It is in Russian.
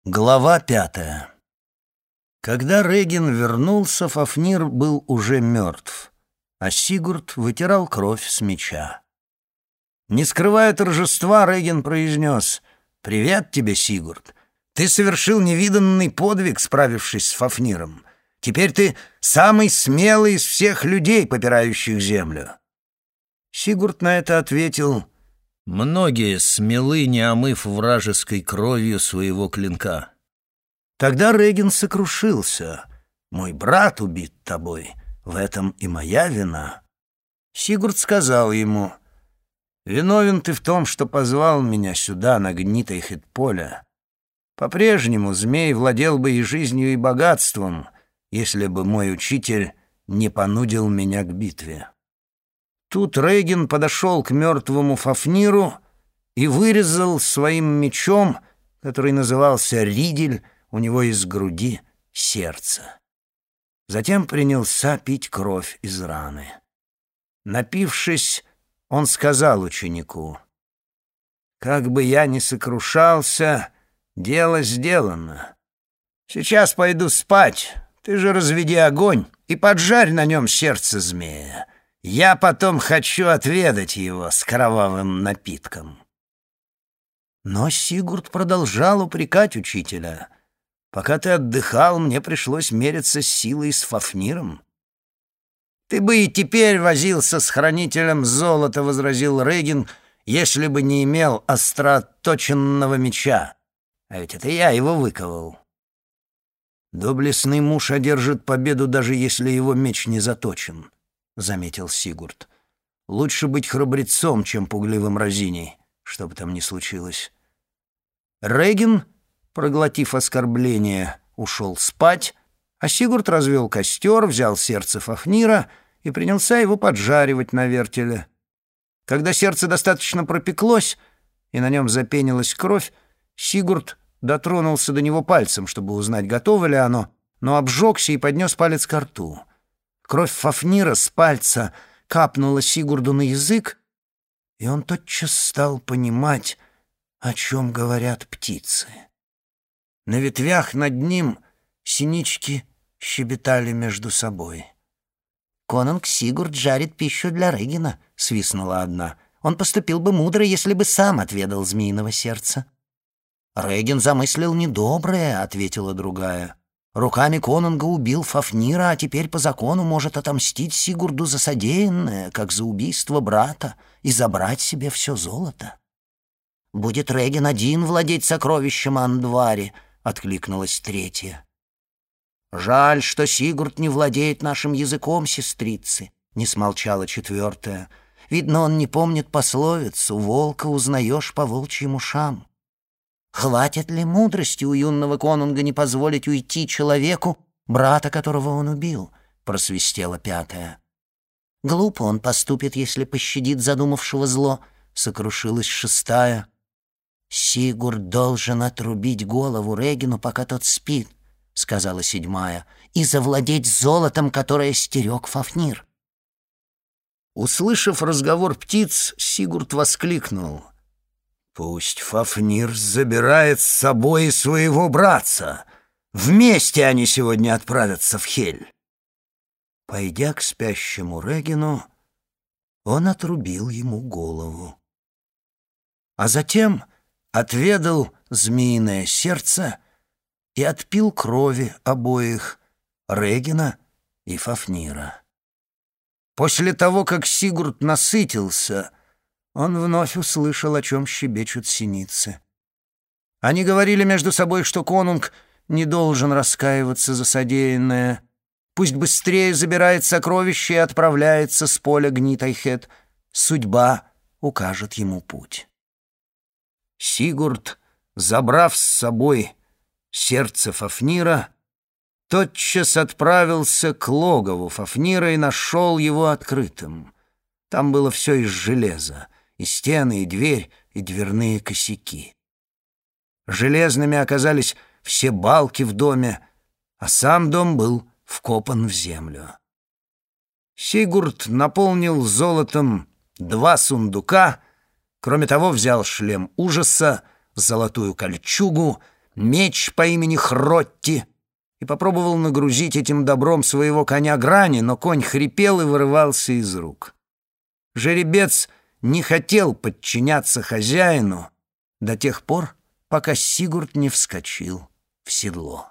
Глава 5. Когда Регин вернулся, Фафнир был уже мертв, а Сигурд вытирал кровь с меча. Не скрывая торжества, Регин произнес: «Привет тебе, Сигурд! Ты совершил невиданный подвиг, справившись с Фафниром. Теперь ты самый смелый из всех людей, попирающих землю». Сигурд на это ответил: «Многие смелы, не омыв вражеской кровью своего клинка». Тогда Регин сокрушился: «Мой брат убит тобой, в этом и моя вина». Сигурд сказал ему: «Виновен ты в том, что позвал меня сюда, на Гнитайхет-поле. По-прежнему змей владел бы и жизнью, и богатством, если бы мой учитель не понудил меня к битве». Тут Регин подошел к мертвому Фафниру и вырезал своим мечом, который назывался Ридель, у него из груди сердце. Затем принялся пить кровь из раны. Напившись, он сказал ученику: «Как бы я ни сокрушался, дело сделано. Сейчас пойду спать, ты же разведи огонь и поджарь на нем сердце змея. Я потом хочу отведать его с кровавым напитком». Но Сигурд продолжал упрекать учителя: «Пока ты отдыхал, мне пришлось мериться силой с Фафниром». «Ты бы и теперь возился с хранителем золота», — возразил Регин, «если бы не имел остро отточенного меча. А ведь это я его выковал». «Доблестный муж одержит победу, даже если его меч не заточен», — заметил Сигурд. «Лучше быть храбрецом, чем пугливым разиней, что бы там ни случилось». Регин, проглотив оскорбление, ушел спать, а Сигурд развел костер, взял сердце Фафнира и принялся его поджаривать на вертеле. Когда сердце достаточно пропеклось и на нем запенилась кровь, Сигурд дотронулся до него пальцем, чтобы узнать, готово ли оно, но обжегся и поднес палец ко рту. Кровь Фафнира с пальца капнула Сигурду на язык, и он тотчас стал понимать, о чем говорят птицы. На ветвях над ним синички щебетали между собой. «Конунг Сигурд жарит пищу для Регина», — свистнула одна. «Он поступил бы мудро, если бы сам отведал змеиного сердца». «Регин замыслил недоброе», — ответила другая. «Руками конунга убил Фафнира, а теперь по закону может отомстить Сигурду за содеянное, как за убийство брата, и забрать себе все золото». «Будет Регин один владеть сокровищем Андвари», — откликнулась третья. «Жаль, что Сигурд не владеет нашим языком, сестрицы», — не смолчала четвертая. «Видно, он не помнит пословицу: волка узнаешь по волчьим ушам». «Хватит ли мудрости у юного конунга не позволить уйти человеку, брата которого он убил?» — просвистела пятая. «Глупо он поступит, если пощадит задумавшего зло», — сокрушилась шестая. «Сигурд должен отрубить голову Регину, пока тот спит», — сказала седьмая, «и завладеть золотом, которое стерег Фафнир». Услышав разговор птиц, Сигурд воскликнул: «Пусть Фафнир забирает с собой и своего братца. Вместе они сегодня отправятся в Хель». Пойдя к спящему Регину, он отрубил ему голову. А затем отведал змеиное сердце и отпил крови обоих, Регина и Фафнира. После того, как Сигурд насытился, он вновь услышал, о чем щебечут синицы. Они говорили между собой, что конунг не должен раскаиваться за содеянное. Пусть быстрее забирает сокровища и отправляется с поля Гнитайхет. Судьба укажет ему путь. Сигурд, забрав с собой сердце Фафнира, тотчас отправился к логову Фафнира и нашел его открытым. Там было все из железа: и стены, и дверь, и дверные косяки. Железными оказались все балки в доме, а сам дом был вкопан в землю. Сигурд наполнил золотом 2 сундука, кроме того взял шлем ужаса, золотую кольчугу, меч по имени Хротти и попробовал нагрузить этим добром своего коня Грани, но конь хрипел и вырывался из рук. Жеребец не хотел подчиняться хозяину до тех пор, пока Сигурд не вскочил в седло.